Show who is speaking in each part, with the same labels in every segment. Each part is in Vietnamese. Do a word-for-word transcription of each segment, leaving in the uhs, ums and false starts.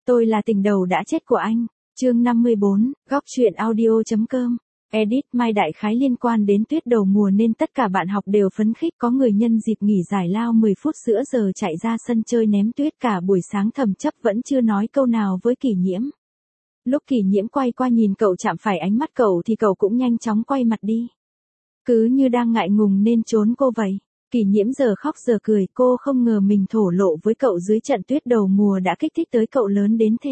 Speaker 1: Tôi là tình đầu đã chết của anh. Chương năm mươi bốn, góc truyện audio.com. Edit Mai đại khái liên quan đến tuyết đầu mùa nên tất cả bạn học đều phấn khích, có người nhân dịp nghỉ giải lao mười phút giữa giờ chạy ra sân chơi ném tuyết cả buổi sáng. Thẩm Chấp vẫn chưa nói câu nào với Kỷ Nhiễm. Lúc Kỷ Nhiễm quay qua nhìn cậu chạm phải ánh mắt cậu thì cậu cũng nhanh chóng quay mặt đi. Cứ như đang ngại ngùng nên trốn cô vậy. Kỷ Nhiễm giờ khóc giờ cười, cô không ngờ mình thổ lộ với cậu dưới trận tuyết đầu mùa đã kích thích tới cậu lớn đến thế.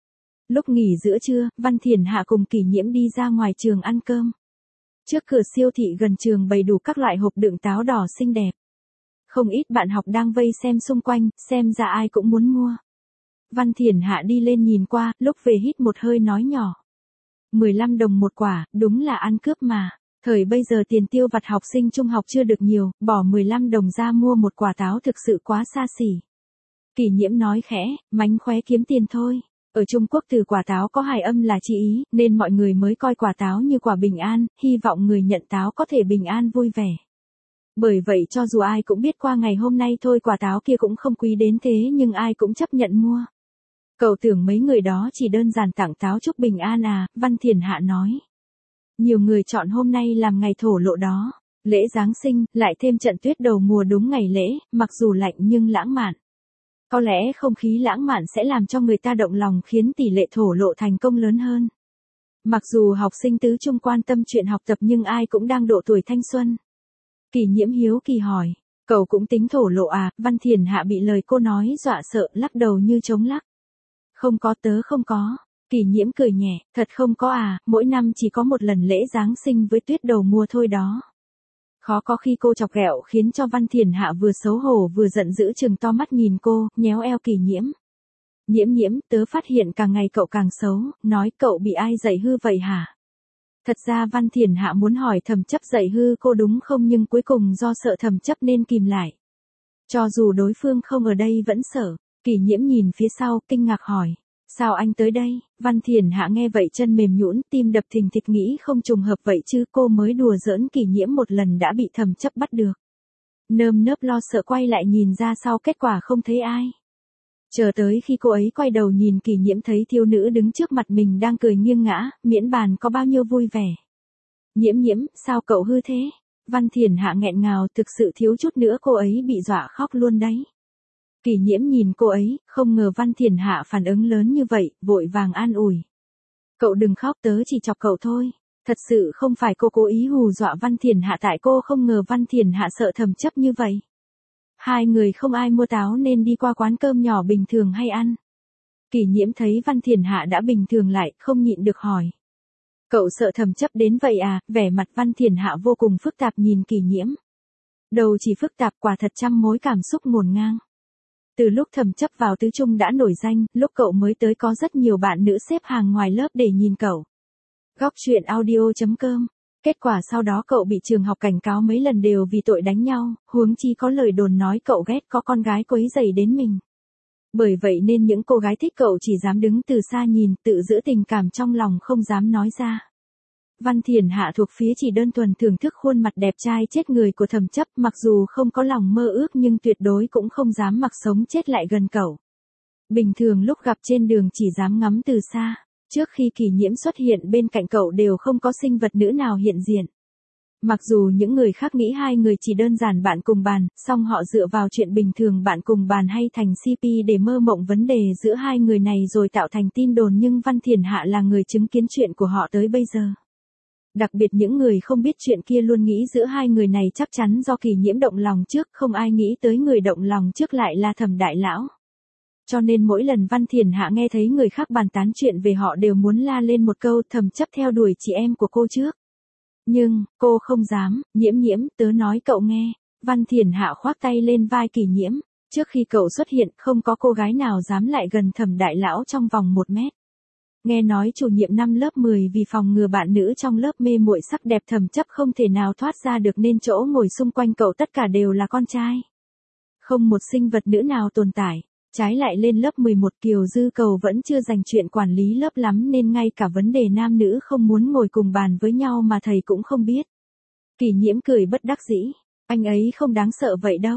Speaker 1: Lúc nghỉ giữa trưa, Văn Thiển Hạ cùng Kỷ Nhiễm đi ra ngoài trường ăn cơm. Trước cửa siêu thị gần trường bày đủ các loại hộp đựng táo đỏ xinh đẹp. Không ít bạn học đang vây xem xung quanh, xem ra ai cũng muốn mua. Văn Thiển Hạ đi lên nhìn qua, lúc về hít một hơi nói nhỏ. mười lăm đồng một quả, đúng là ăn cướp mà. Thời bây giờ tiền tiêu vặt học sinh trung học chưa được nhiều, bỏ mười lăm đồng ra mua một quả táo thực sự quá xa xỉ. Kỷ Nhiễm nói khẽ, mánh khóe kiếm tiền thôi. Ở Trung Quốc từ quả táo có hài âm là chi ý, nên mọi người mới coi quả táo như quả bình an, hy vọng người nhận táo có thể bình an vui vẻ. Bởi vậy cho dù ai cũng biết qua ngày hôm nay thôi quả táo kia cũng không quý đến thế nhưng ai cũng chấp nhận mua. Cậu tưởng mấy người đó chỉ đơn giản tặng táo chúc bình an à, Văn Thiển Hạ nói. Nhiều người chọn hôm nay làm ngày thổ lộ đó. Lễ Giáng sinh, lại thêm trận tuyết đầu mùa đúng ngày lễ, mặc dù lạnh nhưng lãng mạn. Có lẽ không khí lãng mạn sẽ làm cho người ta động lòng khiến tỷ lệ thổ lộ thành công lớn hơn. Mặc dù học sinh tứ trung quan tâm chuyện học tập nhưng ai cũng đang độ tuổi thanh xuân. Kỷ Nhiễm hiếu kỳ hỏi, cậu cũng tính thổ lộ à? Văn Thiển Hạ bị lời cô nói dọa sợ, lắc đầu như trống lắc. Không có, tớ không có. Kỷ Nhiễm cười nhẹ, thật không có à, mỗi năm chỉ có một lần lễ Giáng sinh với tuyết đầu mùa thôi đó. Khó có khi cô chọc ghẹo khiến cho Văn Thiển Hạ vừa xấu hổ vừa giận dữ trừng to mắt nhìn cô, nhéo eo Kỷ Nhiễm. Nhiễm nhiễm, tớ phát hiện càng ngày cậu càng xấu, nói cậu bị ai dạy hư vậy hả? Thật ra Văn Thiển Hạ muốn hỏi Thẩm Chấp dạy hư cô đúng không nhưng cuối cùng do sợ Thẩm Chấp nên kìm lại. Cho dù đối phương không ở đây vẫn sợ. Kỷ Nhiễm nhìn phía sau, kinh ngạc hỏi. Sao anh tới đây? Văn Thiển Hạ nghe vậy chân mềm nhũn, tim đập thình thịch nghĩ không trùng hợp vậy chứ, cô mới đùa giỡn Kỷ Nhiễm một lần đã bị Thẩm Chấp bắt được. Nơm nớp lo sợ quay lại nhìn ra sau kết quả không thấy ai. Chờ tới khi cô ấy quay đầu nhìn Kỷ Nhiễm thấy thiếu nữ đứng trước mặt mình đang cười nghiêng ngã, miễn bàn có bao nhiêu vui vẻ. Nhiễm nhiễm, sao cậu hư thế? Văn Thiển Hạ nghẹn ngào, thực sự thiếu chút nữa cô ấy bị dọa khóc luôn đấy. Kỷ Nhiễm nhìn cô ấy, không ngờ Văn Thiển Hạ phản ứng lớn như vậy, vội vàng an ủi. Cậu đừng khóc, tớ chỉ chọc cậu thôi. Thật sự không phải cô cố ý hù dọa Văn Thiển Hạ, tại cô không ngờ Văn Thiển Hạ sợ Thẩm Chấp như vậy. Hai người không ai mua táo nên đi qua quán cơm nhỏ bình thường hay ăn. Kỷ Nhiễm thấy Văn Thiển Hạ đã bình thường lại, không nhịn được hỏi. Cậu sợ Thẩm Chấp đến vậy à? Vẻ mặt Văn Thiển Hạ vô cùng phức tạp nhìn Kỷ Nhiễm. Đầu chỉ phức tạp, quả thật trăm mối cảm xúc ngổn ngang. Từ lúc Thẩm Chấp vào tứ trung đã nổi danh, lúc cậu mới tới có rất nhiều bạn nữ xếp hàng ngoài lớp để nhìn cậu. Góc truyện audio.com. Kết quả sau đó cậu bị trường học cảnh cáo mấy lần đều vì tội đánh nhau, huống chi có lời đồn nói cậu ghét có con gái quấy rầy đến mình. Bởi vậy nên những cô gái thích cậu chỉ dám đứng từ xa nhìn, tự giữ tình cảm trong lòng không dám nói ra. Văn Thiển Hạ thuộc phía chỉ đơn thuần thưởng thức khuôn mặt đẹp trai chết người của Thẩm Chấp, mặc dù không có lòng mơ ước nhưng tuyệt đối cũng không dám mặc sống chết lại gần cậu. Bình thường lúc gặp trên đường chỉ dám ngắm từ xa, trước khi Kỷ Nhiễm xuất hiện bên cạnh cậu đều không có sinh vật nữ nào hiện diện. Mặc dù những người khác nghĩ hai người chỉ đơn giản bạn cùng bàn, song họ dựa vào chuyện bình thường bạn cùng bàn hay thành xê pê để mơ mộng vấn đề giữa hai người này rồi tạo thành tin đồn nhưng Văn Thiển Hạ là người chứng kiến chuyện của họ tới bây giờ. Đặc biệt những người không biết chuyện kia luôn nghĩ giữa hai người này chắc chắn do Kỷ Nhiễm động lòng trước, không ai nghĩ tới người động lòng trước lại là Thẩm đại lão. Cho nên mỗi lần Văn Thiển Hạ nghe thấy người khác bàn tán chuyện về họ đều muốn la lên một câu Thẩm Chấp theo đuổi chị em của cô trước. Nhưng, cô không dám. Nhiễm nhiễm, tớ nói cậu nghe. Văn Thiển Hạ khoác tay lên vai Kỷ Nhiễm. Trước khi cậu xuất hiện không có cô gái nào dám lại gần Thẩm đại lão trong vòng một mét. Nghe nói chủ nhiệm năm lớp mười vì phòng ngừa bạn nữ trong lớp mê muội sắc đẹp Thẩm Chấp không thể nào thoát ra được nên chỗ ngồi xung quanh cậu tất cả đều là con trai. Không một sinh vật nữ nào tồn tại. Trái lại lên lớp mười một Kiều Dư Cầu vẫn chưa dành chuyện quản lý lớp lắm nên ngay cả vấn đề nam nữ không muốn ngồi cùng bàn với nhau mà thầy cũng không biết. Kỷ Nhiễm cười bất đắc dĩ. Anh ấy không đáng sợ vậy đâu.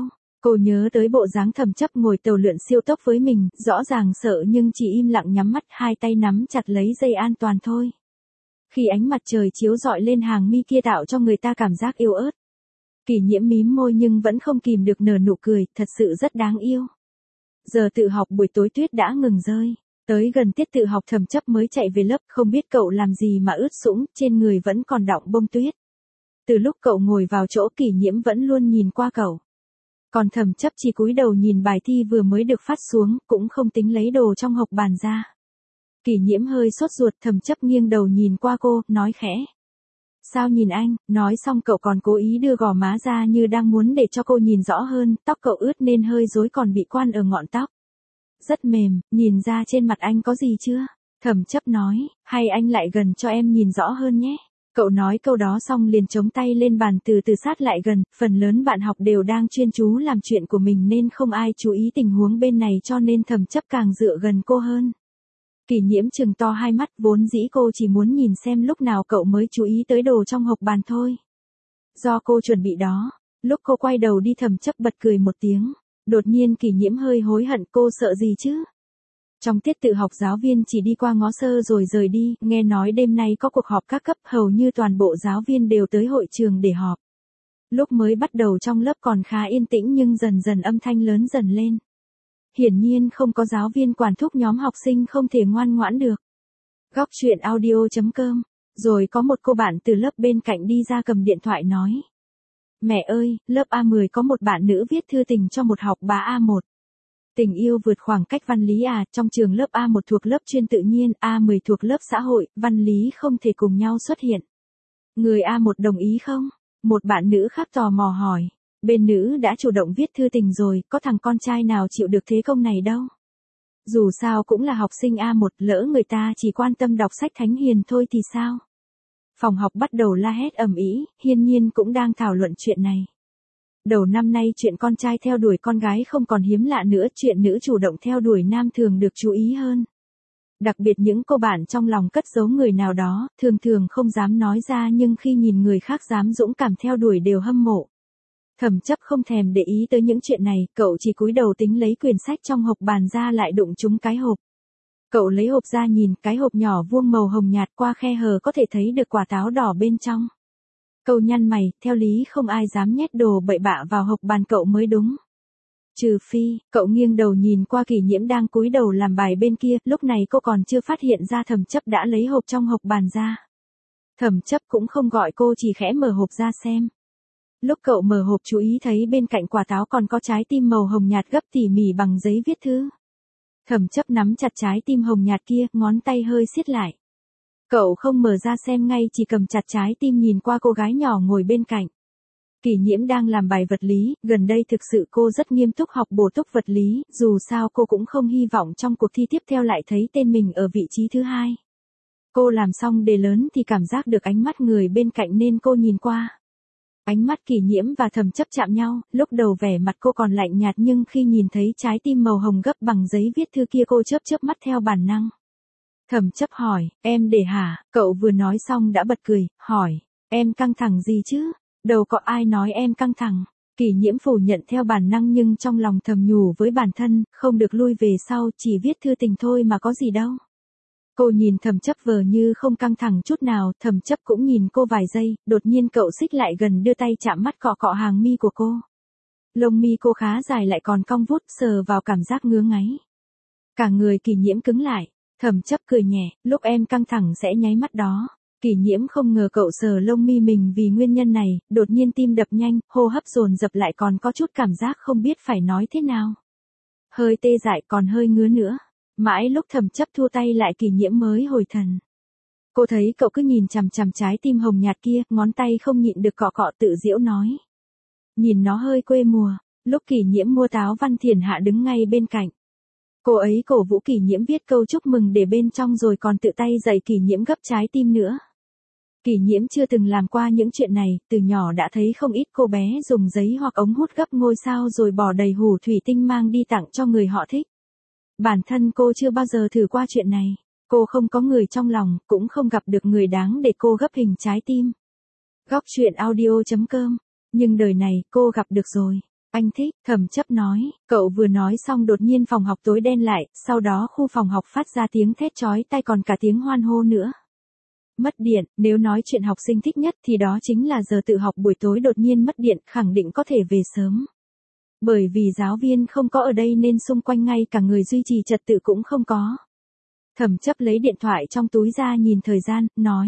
Speaker 1: Cô nhớ tới bộ dáng Thẩm Chấp ngồi tàu lượn siêu tốc với mình, rõ ràng sợ nhưng chỉ im lặng nhắm mắt, hai tay nắm chặt lấy dây an toàn thôi. Khi ánh mặt trời chiếu rọi lên hàng mi kia tạo cho người ta cảm giác yêu ớt. Kỷ Nhiễm mím môi nhưng vẫn không kìm được nở nụ cười, thật sự rất đáng yêu. Giờ tự học buổi tối tuyết đã ngừng rơi. Tới gần tiết tự học Thẩm Chấp mới chạy về lớp, không biết cậu làm gì mà ướt sũng, trên người vẫn còn đọng bông tuyết. Từ lúc cậu ngồi vào chỗ Kỷ Nhiễm vẫn luôn nhìn qua cậu. Còn Thẩm Chấp chỉ cúi đầu nhìn bài thi vừa mới được phát xuống, cũng không tính lấy đồ trong hộc bàn ra. Kỷ Nhiễm hơi sốt ruột, Thẩm Chấp nghiêng đầu nhìn qua cô, nói khẽ. Sao nhìn anh, nói xong cậu còn cố ý đưa gò má ra như đang muốn để cho cô nhìn rõ hơn, tóc cậu ướt nên hơi rối còn bị quan ở ngọn tóc. Rất mềm, nhìn ra trên mặt anh có gì chưa? Thẩm Chấp nói, hay anh lại gần cho em nhìn rõ hơn nhé. Cậu nói câu đó xong liền chống tay lên bàn từ từ sát lại gần, phần lớn bạn học đều đang chuyên chú làm chuyện của mình nên không ai chú ý tình huống bên này cho nên Thẩm Chấp càng dựa gần cô hơn. Kỷ Nhiễm trừng to hai mắt, vốn dĩ cô chỉ muốn nhìn xem lúc nào cậu mới chú ý tới đồ trong hộc bàn thôi. Do cô chuẩn bị đó, lúc cô quay đầu đi Thẩm Chấp bật cười một tiếng. Đột nhiên Kỷ Nhiễm hơi hối hận, cô sợ gì chứ? Trong tiết tự học giáo viên chỉ đi qua ngó sơ rồi rời đi, nghe nói đêm nay có cuộc họp các cấp, hầu như toàn bộ giáo viên đều tới hội trường để họp. Lúc mới bắt đầu trong lớp còn khá yên tĩnh nhưng dần dần âm thanh lớn dần lên. Hiển nhiên không có giáo viên quản thúc nhóm học sinh không thể ngoan ngoãn được. Góc truyện audio chấm com. Rồi có một cô bạn từ lớp bên cạnh đi ra cầm điện thoại nói. Mẹ ơi, lớp A mười có một bạn nữ viết thư tình cho một học bá A một. Tình yêu vượt khoảng cách văn lý à, trong trường lớp A một thuộc lớp chuyên tự nhiên, A mười thuộc lớp xã hội, văn lý không thể cùng nhau xuất hiện. Người A một đồng ý không? Một bạn nữ khác tò mò hỏi. Bên nữ đã chủ động viết thư tình rồi, có thằng con trai nào chịu được thế công này đâu. Dù sao cũng là học sinh A một, lỡ người ta chỉ quan tâm đọc sách thánh hiền thôi thì sao? Phòng học bắt đầu la hét ầm ĩ, Hiên Nhiên cũng đang thảo luận chuyện này. Đầu năm nay chuyện con trai theo đuổi con gái không còn hiếm lạ nữa, chuyện nữ chủ động theo đuổi nam thường được chú ý hơn. Đặc biệt những cô bạn trong lòng cất giấu người nào đó, thường thường không dám nói ra nhưng khi nhìn người khác dám dũng cảm theo đuổi đều hâm mộ. Thẩm Chấp không thèm để ý tới những chuyện này, cậu chỉ cúi đầu tính lấy quyển sách trong hộc bàn ra lại đụng trúng cái hộp. Cậu lấy hộp ra nhìn, cái hộp nhỏ vuông màu hồng nhạt qua khe hở có thể thấy được quả táo đỏ bên trong. Cậu nhăn mày, theo lý không ai dám nhét đồ bậy bạ vào hộc bàn cậu mới đúng. Trừ phi, cậu nghiêng đầu nhìn qua Kỷ Nhiễm đang cúi đầu làm bài bên kia, lúc này cô còn chưa phát hiện ra Thẩm Chấp đã lấy hộp trong hộc bàn ra. Thẩm Chấp cũng không gọi cô, chỉ khẽ mở hộp ra xem. Lúc cậu mở hộp chú ý thấy bên cạnh quả táo còn có trái tim màu hồng nhạt gấp tỉ mỉ bằng giấy viết thư. Thẩm Chấp nắm chặt trái tim hồng nhạt kia, ngón tay hơi siết lại. Cậu không mở ra xem ngay, chỉ cầm chặt trái tim nhìn qua cô gái nhỏ ngồi bên cạnh. Kỷ Nhiễm đang làm bài vật lý, gần đây thực sự cô rất nghiêm túc học bổ túc vật lý, dù sao cô cũng không hy vọng trong cuộc thi tiếp theo lại thấy tên mình ở vị trí thứ hai. Cô làm xong đề lớn thì cảm giác được ánh mắt người bên cạnh nên cô nhìn qua. Ánh mắt Kỷ Nhiễm và Thẩm Chấp chạm nhau, lúc đầu vẻ mặt cô còn lạnh nhạt nhưng khi nhìn thấy trái tim màu hồng gấp bằng giấy viết thư kia cô chớp chớp mắt theo bản năng. Thẩm Chấp hỏi, em để hả? Cậu vừa nói xong đã bật cười, hỏi, em căng thẳng gì chứ? Đâu có ai nói em căng thẳng. Kỷ Nhiễm phủ nhận theo bản năng nhưng trong lòng thầm nhủ với bản thân, không được lui về sau, chỉ viết thư tình thôi mà có gì đâu. Cô nhìn Thẩm Chấp vờ như không căng thẳng chút nào, Thẩm Chấp cũng nhìn cô vài giây, đột nhiên cậu xích lại gần đưa tay chạm mắt cọ cọ hàng mi của cô. Lông mi cô khá dài lại còn cong vút, sờ vào cảm giác ngứa ngáy. Cả người Kỷ Nhiễm cứng lại, Thẩm Chấp cười nhẹ, lúc em căng thẳng sẽ nháy mắt đó. Kỷ Nhiễm không ngờ cậu sờ lông mi mình vì nguyên nhân này, đột nhiên tim đập nhanh, hô hấp dồn dập lại còn có chút cảm giác không biết phải nói thế nào. Hơi tê dại còn hơi ngứa nữa. Mãi lúc Thẩm Chấp thua tay lại Kỷ Nhiễm mới hồi thần. Cô thấy cậu cứ nhìn chằm chằm trái tim hồng nhạt kia, ngón tay không nhịn được cọ cọ tự giễu nói. Nhìn nó hơi quê mùa, lúc Kỷ Nhiễm mua táo Văn Thiển Hạ đứng ngay bên cạnh. Cô ấy cổ vũ Kỷ Nhiễm viết câu chúc mừng để bên trong rồi còn tự tay dạy Kỷ Nhiễm gấp trái tim nữa. Kỷ Nhiễm chưa từng làm qua những chuyện này, từ nhỏ đã thấy không ít cô bé dùng giấy hoặc ống hút gấp ngôi sao rồi bỏ đầy hũ thủy tinh mang đi tặng cho người họ thích. Bản thân cô chưa bao giờ thử qua chuyện này, cô không có người trong lòng, cũng không gặp được người đáng để cô gấp hình trái tim. Góc truyện audio chấm com. Nhưng đời này cô gặp được rồi. Anh thích, Thẩm Chấp nói, cậu vừa nói xong đột nhiên phòng học tối đen lại, sau đó khu phòng học phát ra tiếng thét chói tai còn cả tiếng hoan hô nữa. Mất điện, nếu nói chuyện học sinh thích nhất thì đó chính là giờ tự học buổi tối đột nhiên mất điện, khẳng định có thể về sớm. Bởi vì giáo viên không có ở đây nên xung quanh ngay cả người duy trì trật tự cũng không có. Thẩm Chấp lấy điện thoại trong túi ra nhìn thời gian, nói.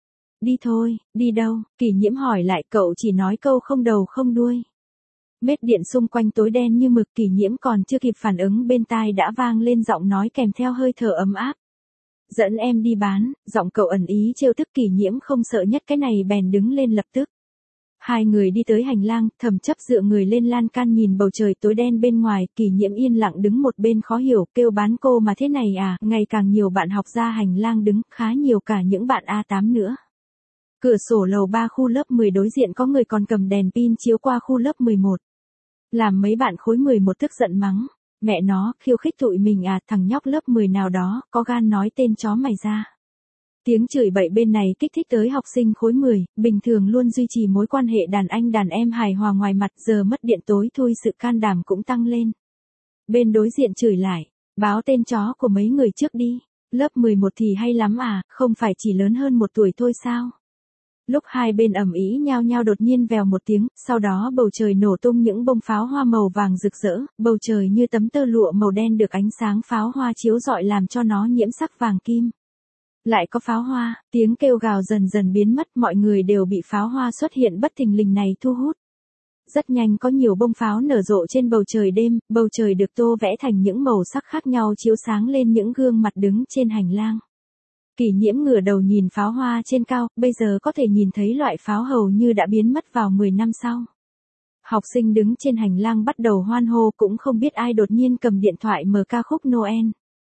Speaker 1: Đi thôi, đi đâu? Kỷ Nhiễm hỏi lại, cậu chỉ nói câu không đầu không đuôi. Mết điện xung quanh tối đen như mực, Kỷ Nhiễm còn chưa kịp phản ứng bên tai đã vang lên giọng nói kèm theo hơi thở ấm áp. Dẫn em đi bán, giọng cậu ẩn ý trêu tức. Kỷ Nhiễm không sợ nhất cái này bèn đứng lên lập tức. Hai người đi tới hành lang, Thẩm Chấp dựa người lên lan can nhìn bầu trời tối đen bên ngoài, Kỷ Nhiễm yên lặng đứng một bên khó hiểu, kêu bán cô mà thế này à, ngày càng nhiều bạn học ra hành lang đứng, khá nhiều cả những bạn A tám nữa. Cửa sổ lầu ba khu lớp mười đối diện có người còn cầm đèn pin chiếu qua khu lớp mười một. Làm mấy bạn khối mười một tức giận mắng, mẹ nó, khiêu khích tụi mình à, thằng nhóc lớp mười nào đó, có gan nói tên chó mày ra. Tiếng chửi bậy bên này kích thích tới học sinh khối mười, bình thường luôn duy trì mối quan hệ đàn anh đàn em hài hòa ngoài mặt, giờ mất điện tối thui sự can đảm cũng tăng lên. Bên đối diện chửi lại, báo tên chó của mấy người trước đi, lớp mười một thì hay lắm à, không phải chỉ lớn hơn một tuổi thôi sao? Lúc hai bên ầm ĩ nhao nhao đột nhiên vèo một tiếng, sau đó bầu trời nổ tung những bông pháo hoa màu vàng rực rỡ, bầu trời như tấm tơ lụa màu đen được ánh sáng pháo hoa chiếu rọi làm cho nó nhiễm sắc vàng kim. Lại có pháo hoa, tiếng kêu gào dần dần biến mất, mọi người đều bị pháo hoa xuất hiện bất thình lình này thu hút. Rất nhanh có nhiều bông pháo nở rộ trên bầu trời đêm, bầu trời được tô vẽ thành những màu sắc khác nhau chiếu sáng lên những gương mặt đứng trên hành lang. Kỷ Nhiễm ngửa đầu nhìn pháo hoa trên cao, bây giờ có thể nhìn thấy loại pháo hầu như đã biến mất vào mười năm sau. Học sinh đứng trên hành lang bắt đầu hoan hô, cũng không biết ai đột nhiên cầm điện thoại mở ca khúc Noel.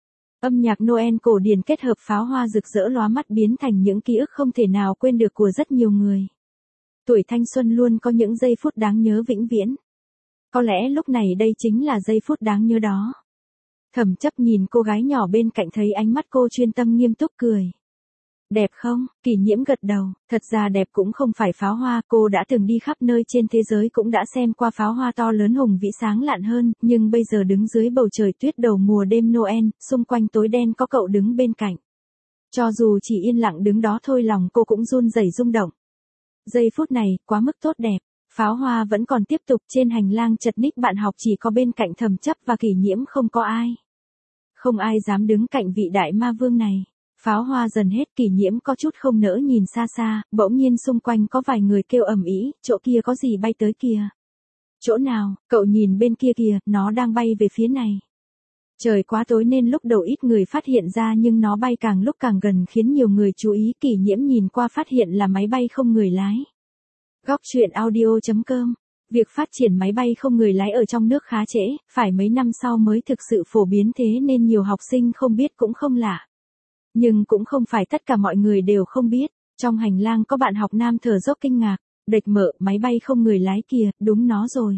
Speaker 1: Âm nhạc Noel cổ điển kết hợp pháo hoa rực rỡ lóa mắt biến thành những ký ức không thể nào quên được của rất nhiều người. Tuổi thanh xuân luôn có những giây phút đáng nhớ vĩnh viễn. Có lẽ lúc này đây chính là giây phút đáng nhớ đó. Thẩm Chấp nhìn cô gái nhỏ bên cạnh thấy ánh mắt cô chuyên tâm nghiêm túc cười. Đẹp không? Kỷ Nhiễm gật đầu, thật ra đẹp cũng không phải pháo hoa, cô đã từng đi khắp nơi trên thế giới cũng đã xem qua pháo hoa to lớn hùng vĩ sáng lạn hơn, nhưng bây giờ đứng dưới bầu trời tuyết đầu mùa đêm Noel, xung quanh tối đen có cậu đứng bên cạnh. Cho dù chỉ yên lặng đứng đó thôi lòng cô cũng run rẩy rung động. Giây phút này, quá mức tốt đẹp. Pháo hoa vẫn còn tiếp tục trên hành lang chật ních bạn học chỉ có bên cạnh Thẩm Chấp và Kỷ Nhiễm không có ai. Không ai dám đứng cạnh vị đại ma vương này. Pháo hoa dần hết, Kỷ Nhiễm có chút không nỡ nhìn xa xa, bỗng nhiên xung quanh có vài người kêu ầm ĩ, chỗ kia có gì bay tới kìa. Chỗ nào? Cậu nhìn bên kia kìa, nó đang bay về phía này. Trời quá tối nên lúc đầu ít người phát hiện ra nhưng nó bay càng lúc càng gần khiến nhiều người chú ý. Kỷ Nhiễm nhìn qua phát hiện là máy bay không người lái. Góc truyện audio chấm com. Việc phát triển máy bay không người lái ở trong nước khá trễ, phải mấy năm sau mới thực sự phổ biến thế nên nhiều học sinh không biết cũng không lạ. Nhưng cũng không phải tất cả mọi người đều không biết, trong hành lang có bạn học nam thở dốc kinh ngạc, địch mợ, máy bay không người lái kìa, đúng nó rồi.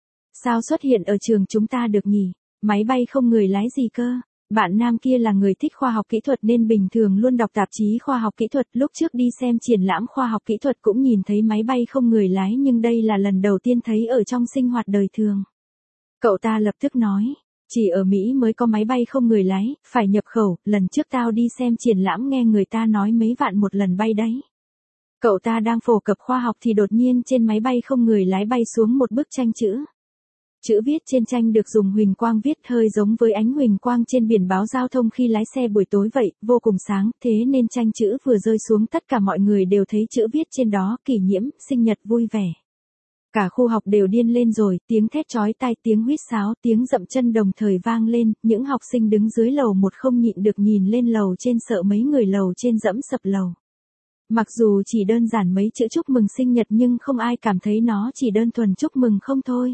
Speaker 1: Sao xuất hiện ở trường chúng ta được nhỉ, máy bay không người lái gì cơ? Bạn nam kia là người thích khoa học kỹ thuật nên bình thường luôn đọc tạp chí khoa học kỹ thuật, lúc trước đi xem triển lãm khoa học kỹ thuật cũng nhìn thấy máy bay không người lái nhưng đây là lần đầu tiên thấy ở trong sinh hoạt đời thường. Cậu ta lập tức nói, chỉ ở Mỹ mới có máy bay không người lái, phải nhập khẩu, lần trước tao đi xem triển lãm nghe người ta nói mấy vạn một lần bay đấy. Cậu ta đang phổ cập khoa học thì đột nhiên trên máy bay không người lái bay xuống một bức tranh chữ. Chữ viết trên tranh được dùng huỳnh quang viết hơi giống với ánh huỳnh quang trên biển báo giao thông khi lái xe buổi tối vậy, vô cùng sáng, thế nên tranh chữ vừa rơi xuống tất cả mọi người đều thấy chữ viết trên đó, Kỷ Nhiễm, sinh nhật vui vẻ. Cả khu học đều điên lên rồi, tiếng thét chói tai, tiếng huýt sáo, tiếng dậm chân đồng thời vang lên, những học sinh đứng dưới lầu một không nhịn được nhìn lên lầu trên sợ mấy người lầu trên dẫm sập lầu. Mặc dù chỉ đơn giản mấy chữ chúc mừng sinh nhật nhưng không ai cảm thấy nó chỉ đơn thuần chúc mừng không thôi.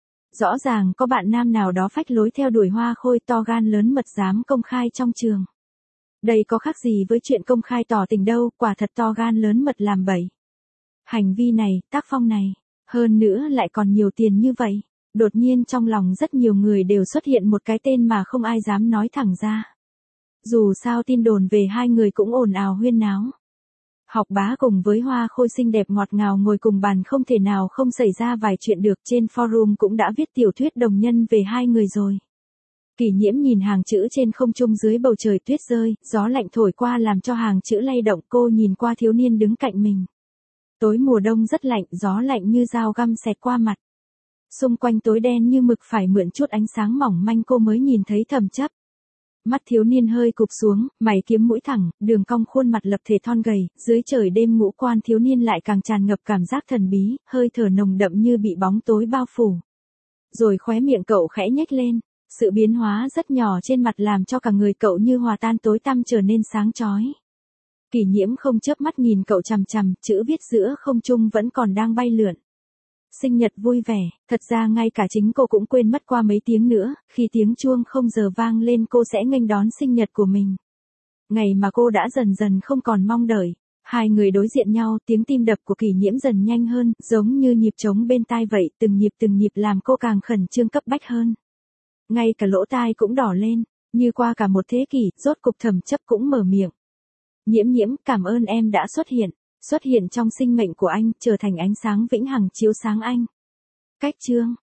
Speaker 1: Rõ ràng có bạn nam nào đó phách lối theo đuổi hoa khôi to gan lớn mật dám công khai trong trường. Đây có khác gì với chuyện công khai tỏ tình đâu, quả thật to gan lớn mật làm bậy. Hành vi này, tác phong này, hơn nữa lại còn nhiều tiền như vậy. Đột nhiên trong lòng rất nhiều người đều xuất hiện một cái tên mà không ai dám nói thẳng ra. Dù sao tin đồn về hai người cũng ồn ào huyên náo. Học bá cùng với Hoa Khôi xinh đẹp ngọt ngào ngồi cùng bàn không thể nào không xảy ra vài chuyện được, trên forum cũng đã viết tiểu thuyết đồng nhân về hai người rồi. Kỷ Nhiễm nhìn hàng chữ trên không trung dưới bầu trời tuyết rơi, gió lạnh thổi qua làm cho hàng chữ lay động, cô nhìn qua thiếu niên đứng cạnh mình. Tối mùa đông rất lạnh, gió lạnh như dao găm xẹt qua mặt. Xung quanh tối đen như mực, phải mượn chút ánh sáng mỏng manh cô mới nhìn thấy Thẩm Chấp. Mắt thiếu niên hơi cụp xuống, mày kiếm mũi thẳng, đường cong khuôn mặt lập thể thon gầy, dưới trời đêm ngũ quan thiếu niên lại càng tràn ngập cảm giác thần bí, hơi thở nồng đậm như bị bóng tối bao phủ. Rồi khóe miệng cậu khẽ nhếch lên, sự biến hóa rất nhỏ trên mặt làm cho cả người cậu như hòa tan tối tăm trở nên sáng chói. Kỷ Nhiễm không chớp mắt nhìn cậu chằm chằm, chữ viết giữa không trung vẫn còn đang bay lượn. Sinh nhật vui vẻ, thật ra ngay cả chính cô cũng quên mất qua mấy tiếng nữa, khi tiếng chuông không giờ vang lên cô sẽ nghênh đón sinh nhật của mình. Ngày mà cô đã dần dần không còn mong đợi. Hai người đối diện nhau, tiếng tim đập của Kỷ Nhiễm dần nhanh hơn, giống như nhịp trống bên tai vậy, từng nhịp từng nhịp làm cô càng khẩn trương cấp bách hơn. Ngay cả lỗ tai cũng đỏ lên, như qua cả một thế kỷ, rốt cục Thẩm Chấp cũng mở miệng. Nhiễm Nhiễm, cảm ơn em đã xuất hiện. Xuất hiện trong sinh mệnh của anh, trở thành ánh sáng vĩnh hằng chiếu sáng anh. Cách chương